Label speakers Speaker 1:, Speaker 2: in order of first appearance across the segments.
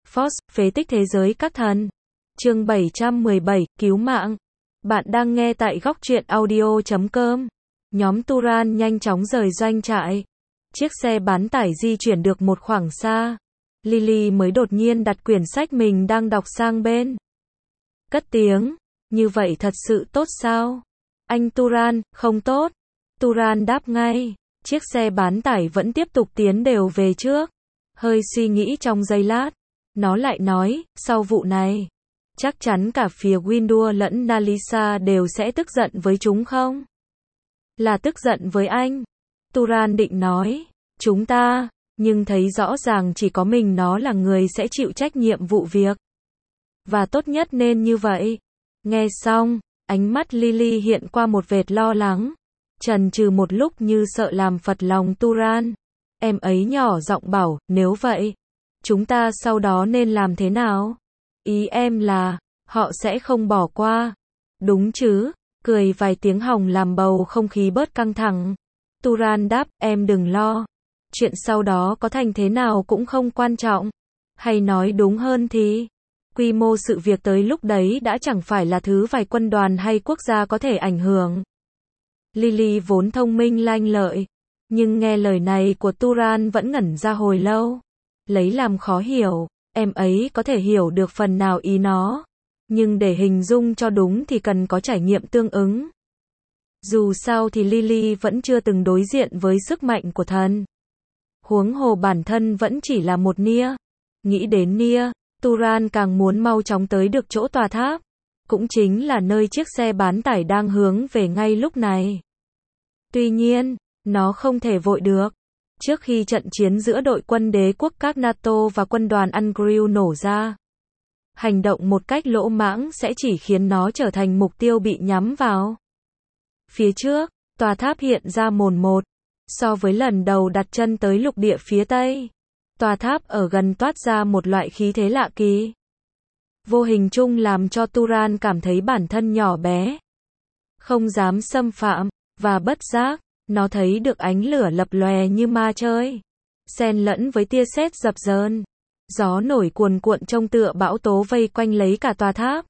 Speaker 1: Force, phế tích thế giới các thần. Chương 717, cứu mạng. Bạn đang nghe tại góc truyện audio.com. Nhóm Turan nhanh chóng rời doanh trại. Chiếc xe bán tải di chuyển được một khoảng xa. Lily mới đột nhiên đặt quyển sách mình đang đọc sang bên. Cất tiếng. Như vậy thật sự tốt sao? Anh Turan, không tốt. Turan đáp ngay. Chiếc xe bán tải vẫn tiếp tục tiến đều về trước. Hơi suy nghĩ trong giây lát. Nó lại nói, sau vụ này, chắc chắn cả phía Windur lẫn Nalisa đều sẽ tức giận với chúng không? Là tức giận với anh. Turan định nói, chúng ta, nhưng thấy rõ ràng chỉ có mình nó là người sẽ chịu trách nhiệm vụ việc. Và tốt nhất nên như vậy. Nghe xong, ánh mắt Lily hiện qua một vệt lo lắng. Chần chừ một lúc như sợ làm phật lòng Turan. Em ấy nhỏ giọng bảo, nếu vậy, chúng ta sau đó nên làm thế nào? Ý em là, họ sẽ không bỏ qua. Đúng chứ? Cười vài tiếng hòng làm bầu không khí bớt căng thẳng. Turan đáp, em đừng lo. Chuyện sau đó có thành thế nào cũng không quan trọng. Hay nói đúng hơn thì, quy mô sự việc tới lúc đấy đã chẳng phải là thứ vài quân đoàn hay quốc gia có thể ảnh hưởng. Lily vốn thông minh lanh lợi, nhưng nghe lời này của Turan vẫn ngẩn ra hồi lâu. Lấy làm khó hiểu, em ấy có thể hiểu được phần nào ý nó. Nhưng để hình dung cho đúng thì cần có trải nghiệm tương ứng. Dù sao thì Lily vẫn chưa từng đối diện với sức mạnh của thần. Huống hồ bản thân vẫn chỉ là một Nia. Nghĩ đến Nia, Turan càng muốn mau chóng tới được chỗ tòa tháp. Cũng chính là nơi chiếc xe bán tải đang hướng về ngay lúc này. Tuy nhiên, nó không thể vội được. Trước khi trận chiến giữa đội quân đế quốc các NATO và quân đoàn Ungryl nổ ra, hành động một cách lỗ mãng sẽ chỉ khiến nó trở thành mục tiêu bị nhắm vào. Phía trước, tòa tháp hiện ra mồn một. So với lần đầu đặt chân tới lục địa phía Tây, tòa tháp ở gần toát ra một loại khí thế lạ kỳ. Vô hình chung làm cho Turan cảm thấy bản thân nhỏ bé, không dám xâm phạm, và bất giác, nó thấy được ánh lửa lập lòe như ma chơi, xen lẫn với tia sét dập dờn. Gió nổi cuồn cuộn trông tựa bão tố vây quanh lấy cả tòa tháp.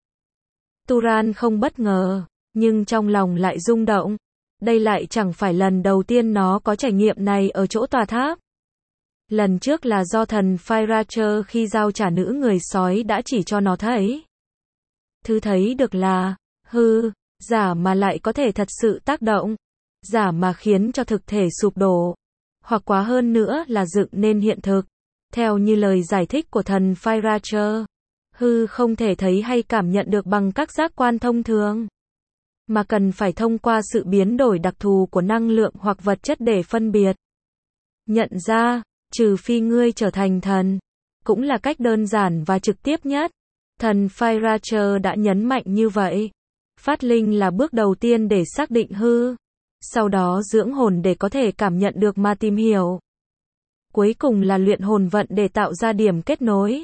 Speaker 1: Turan không bất ngờ, nhưng trong lòng lại rung động. Đây lại chẳng phải lần đầu tiên nó có trải nghiệm này ở chỗ tòa tháp. Lần trước là do thần Firacher khi giao trả nữ người sói đã chỉ cho nó thấy. Thứ thấy được là, giả mà lại có thể thật sự tác động. Giả mà khiến cho thực thể sụp đổ. Hoặc quá hơn nữa là dựng nên hiện thực. Theo như lời giải thích của thần Firacher, không thể thấy hay cảm nhận được bằng các giác quan thông thường, mà cần phải thông qua sự biến đổi đặc thù của năng lượng hoặc vật chất để phân biệt. Nhận ra, trừ phi ngươi trở thành thần, cũng là cách đơn giản và trực tiếp nhất. Thần Firacher đã nhấn mạnh như vậy. Phát linh là bước đầu tiên để xác định sau đó dưỡng hồn để có thể cảm nhận được mà tìm hiểu. Cuối cùng là luyện hồn vận để tạo ra điểm kết nối.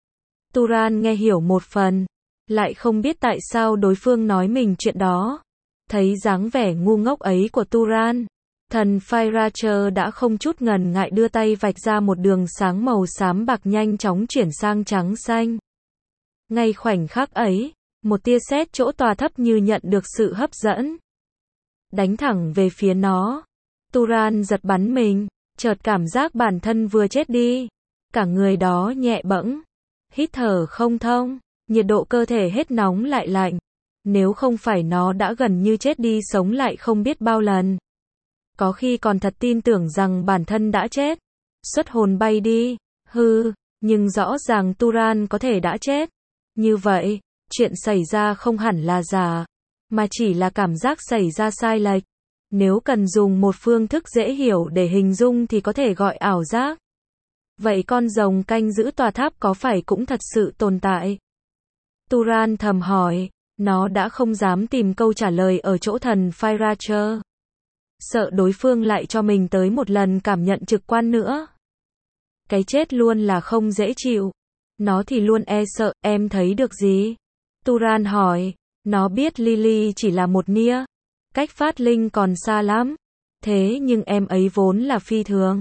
Speaker 1: Turan nghe hiểu một phần, lại không biết tại sao đối phương nói mình chuyện đó. Thấy dáng vẻ ngu ngốc ấy của Turan, thần Firacher đã không chút ngần ngại đưa tay vạch ra một đường sáng màu xám bạc nhanh chóng chuyển sang trắng xanh. Ngay khoảnh khắc ấy, một tia sét chỗ tòa thấp như nhận được sự hấp dẫn, đánh thẳng về phía nó. Turan giật bắn mình, chợt cảm giác bản thân vừa chết đi. Cả người đó nhẹ bẫng, hít thở không thông, nhiệt độ cơ thể hết nóng lại lạnh. Nếu không phải nó đã gần như chết đi sống lại không biết bao lần. Có khi còn thật tin tưởng rằng bản thân đã chết. Xuất hồn bay đi, nhưng rõ ràng Turan có thể đã chết. Như vậy, chuyện xảy ra không hẳn là giả, mà chỉ là cảm giác xảy ra sai lệch. Nếu cần dùng một phương thức dễ hiểu để hình dung thì có thể gọi ảo giác. Vậy con rồng canh giữ tòa tháp có phải cũng thật sự tồn tại? Turan thầm hỏi. Nó đã không dám tìm câu trả lời ở chỗ thần Firacher. Sợ đối phương lại cho mình tới một lần cảm nhận trực quan nữa. Cái chết luôn là không dễ chịu. Nó thì luôn e sợ. Em thấy được gì? Turan hỏi. Nó biết Lily chỉ là một Nia. Cách phát linh còn xa lắm. Thế nhưng em ấy vốn là phi thường.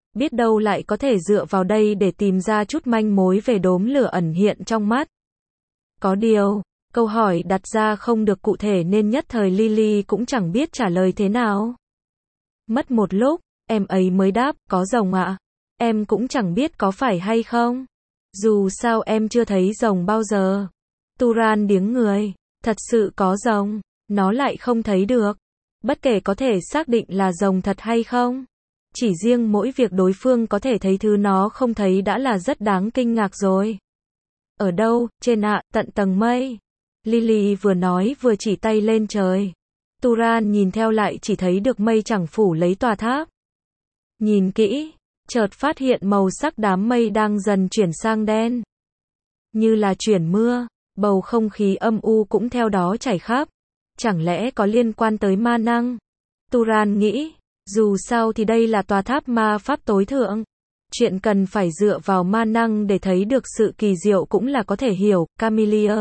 Speaker 1: Biết đâu lại có thể dựa vào đây để tìm ra chút manh mối về đốm lửa ẩn hiện trong mắt. Có điều, câu hỏi đặt ra không được cụ thể nên nhất thời Lily cũng chẳng biết trả lời thế nào. Mất một lúc, em ấy mới đáp, có rồng ạ. Em cũng chẳng biết có phải hay không. Dù sao em chưa thấy rồng bao giờ. Turan điếng người. Thật sự có rồng, nó lại không thấy được. Bất kể có thể xác định là rồng thật hay không. Chỉ riêng mỗi việc đối phương có thể thấy thứ nó không thấy đã là rất đáng kinh ngạc rồi. Ở đâu, trên ạ, tận tầng mây. Lily vừa nói vừa chỉ tay lên trời. Turan nhìn theo lại chỉ thấy được mây chẳng phủ lấy tòa tháp. Nhìn kỹ, chợt phát hiện màu sắc đám mây đang dần chuyển sang đen. Như là chuyển mưa, bầu không khí âm u cũng theo đó chảy khắp. Chẳng lẽ có liên quan tới ma năng? Turan nghĩ, dù sao thì đây là tòa tháp ma pháp tối thượng. Chuyện cần phải dựa vào ma năng để thấy được sự kỳ diệu cũng là có thể hiểu. Camelia.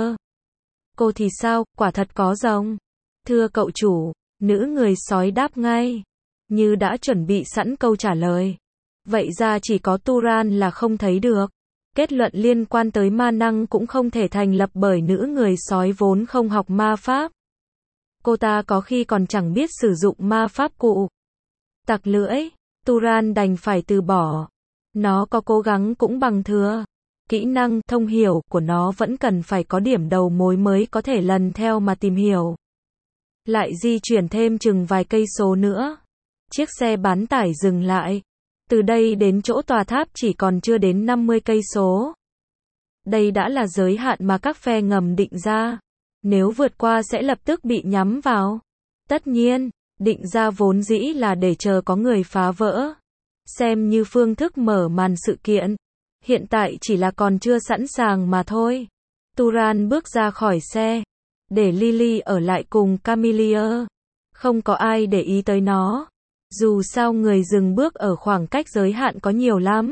Speaker 1: Cô thì sao, quả thật có rồng. Thưa cậu chủ, nữ người sói đáp ngay. Như đã chuẩn bị sẵn câu trả lời. Vậy ra chỉ có Turan là không thấy được. Kết luận liên quan tới ma năng cũng không thể thành lập bởi nữ người sói vốn không học ma pháp. Cô ta có khi còn chẳng biết sử dụng ma pháp cụ. Tặc lưỡi, Turan đành phải từ bỏ. Nó có cố gắng cũng bằng thừa. Kỹ năng thông hiểu của nó vẫn cần phải có điểm đầu mối mới có thể lần theo mà tìm hiểu. Lại di chuyển thêm chừng vài cây số nữa. Chiếc xe bán tải dừng lại. Từ đây đến chỗ tòa tháp chỉ còn chưa đến 50 cây số. Đây đã là giới hạn mà các phe ngầm định ra. Nếu vượt qua sẽ lập tức bị nhắm vào. Tất nhiên, định ra vốn dĩ là để chờ có người phá vỡ. Xem như phương thức mở màn sự kiện. Hiện tại chỉ là còn chưa sẵn sàng mà thôi. Turan bước ra khỏi xe. Để Lily ở lại cùng Camelia. Không có ai để ý tới nó. Dù sao người dừng bước ở khoảng cách giới hạn có nhiều lắm.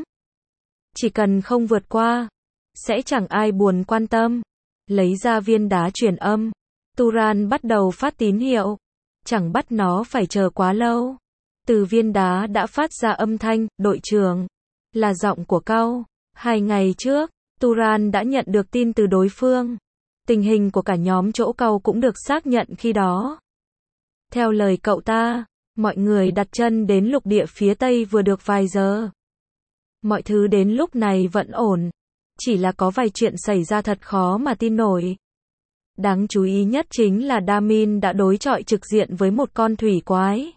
Speaker 1: Chỉ cần không vượt qua, sẽ chẳng ai buồn quan tâm. Lấy ra viên đá truyền âm. Turan bắt đầu phát tín hiệu. Chẳng bắt nó phải chờ quá lâu. Từ viên đá đã phát ra âm thanh, đội trưởng. Là giọng của cậu. 2 ngày trước, Turan đã nhận được tin từ đối phương. Tình hình của cả nhóm chỗ cậu cũng được xác nhận khi đó. Theo lời cậu ta, mọi người đặt chân đến lục địa phía Tây vừa được vài giờ. Mọi thứ đến lúc này vẫn ổn. Chỉ là có vài chuyện xảy ra thật khó mà tin nổi. Đáng chú ý nhất chính là Damin đã đối chọi trực diện với một con thủy quái.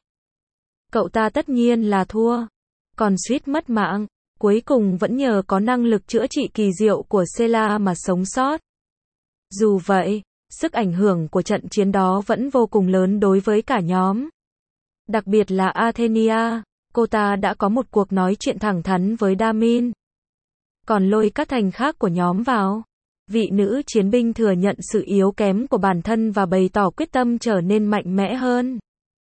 Speaker 1: Cậu ta tất nhiên là thua. Còn suýt mất mạng. Cuối cùng vẫn nhờ có năng lực chữa trị kỳ diệu của Sela mà sống sót. Dù vậy, sức ảnh hưởng của trận chiến đó vẫn vô cùng lớn đối với cả nhóm. Đặc biệt là Athenia, cô ta đã có một cuộc nói chuyện thẳng thắn với Damin. Còn lôi các thành khác của nhóm vào. Vị nữ chiến binh thừa nhận sự yếu kém của bản thân và bày tỏ quyết tâm trở nên mạnh mẽ hơn.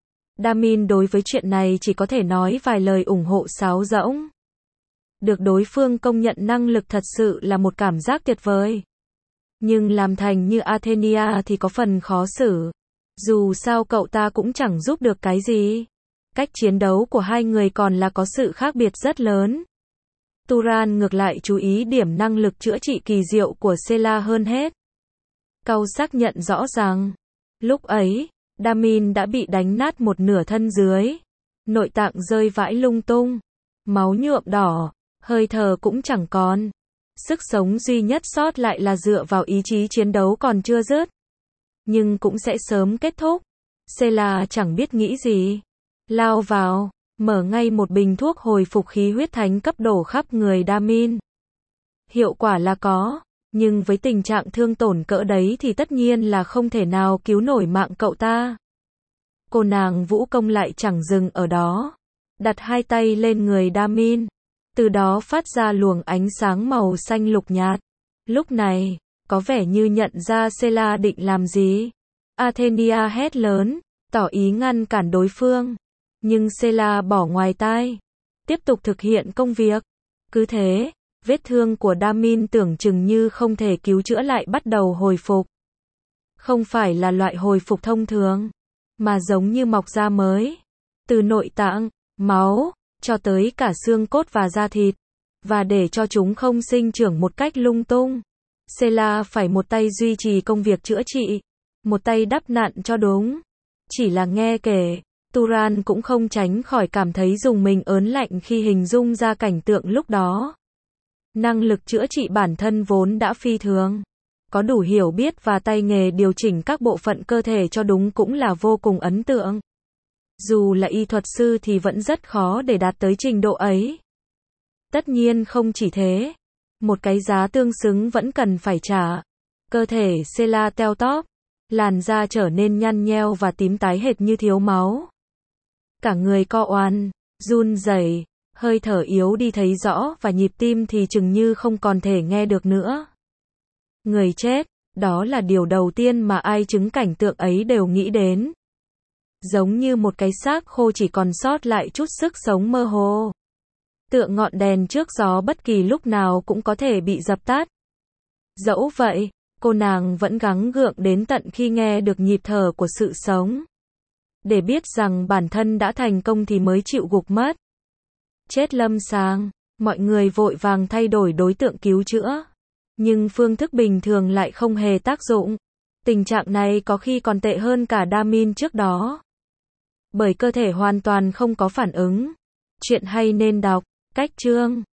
Speaker 1: Damin đối với chuyện này chỉ có thể nói vài lời ủng hộ sáo rỗng. Được đối phương công nhận năng lực thật sự là một cảm giác tuyệt vời. Nhưng làm thành như Athenia thì có phần khó xử. Dù sao cậu ta cũng chẳng giúp được cái gì. Cách chiến đấu của hai người còn là có sự khác biệt rất lớn. Turan ngược lại chú ý điểm năng lực chữa trị kỳ diệu của Sela hơn hết. Cậu xác nhận rõ ràng. Lúc ấy, Damin đã bị đánh nát một nửa thân dưới. Nội tạng rơi vãi lung tung. Máu nhuộm đỏ. Hơi thở cũng chẳng còn. Sức sống duy nhất sót lại là dựa vào ý chí chiến đấu còn chưa dứt. Nhưng cũng sẽ sớm kết thúc. Sela chẳng biết nghĩ gì. Lao vào, mở ngay một bình thuốc hồi phục khí huyết thánh cấp đổ khắp người Damin. Hiệu quả là có, nhưng với tình trạng thương tổn cỡ đấy thì tất nhiên là không thể nào cứu nổi mạng cậu ta. Cô nàng vũ công lại chẳng dừng ở đó. Đặt hai tay lên người Damin. Từ đó phát ra luồng ánh sáng màu xanh lục nhạt. Lúc này, có vẻ như nhận ra Sela định làm gì. Athenia hét lớn, tỏ ý ngăn cản đối phương. Nhưng Sela bỏ ngoài tai. Tiếp tục thực hiện công việc. Cứ thế, vết thương của Damin tưởng chừng như không thể cứu chữa lại bắt đầu hồi phục. Không phải là loại hồi phục thông thường, mà giống như mọc da mới. Từ nội tạng, máu, cho tới cả xương cốt và da thịt. Và để cho chúng không sinh trưởng một cách lung tung, Sheila phải một tay duy trì công việc chữa trị, một tay đắp nặn cho đúng. Chỉ là nghe kể, Turan cũng không tránh khỏi cảm thấy rùng mình ớn lạnh khi hình dung ra cảnh tượng lúc đó. Năng lực chữa trị bản thân vốn đã phi thường. Có đủ hiểu biết và tay nghề điều chỉnh các bộ phận cơ thể cho đúng cũng là vô cùng ấn tượng. Dù là y thuật sư thì vẫn rất khó để đạt tới trình độ ấy. Tất nhiên không chỉ thế, một cái giá tương xứng vẫn cần phải trả. Cơ thể Sheila teo tóp, làn da trở nên nhăn nheo và tím tái hệt như thiếu máu. Cả người co oằn, run rẩy, hơi thở yếu đi thấy rõ và nhịp tim thì chừng như không còn thể nghe được nữa. Người chết, đó là điều đầu tiên mà ai chứng cảnh tượng ấy đều nghĩ đến. Giống như một cái xác khô chỉ còn sót lại chút sức sống mơ hồ. Tựa ngọn đèn trước gió bất kỳ lúc nào cũng có thể bị dập tắt. Dẫu vậy, cô nàng vẫn gắng gượng đến tận khi nghe được nhịp thở của sự sống. Để biết rằng bản thân đã thành công thì mới chịu gục mất. Chết lâm sàng, mọi người vội vàng thay đổi đối tượng cứu chữa. Nhưng phương thức bình thường lại không hề tác dụng. Tình trạng này có khi còn tệ hơn cả Damin trước đó. Bởi cơ thể hoàn toàn không có phản ứng. Chuyện hay nên đọc. Cách chương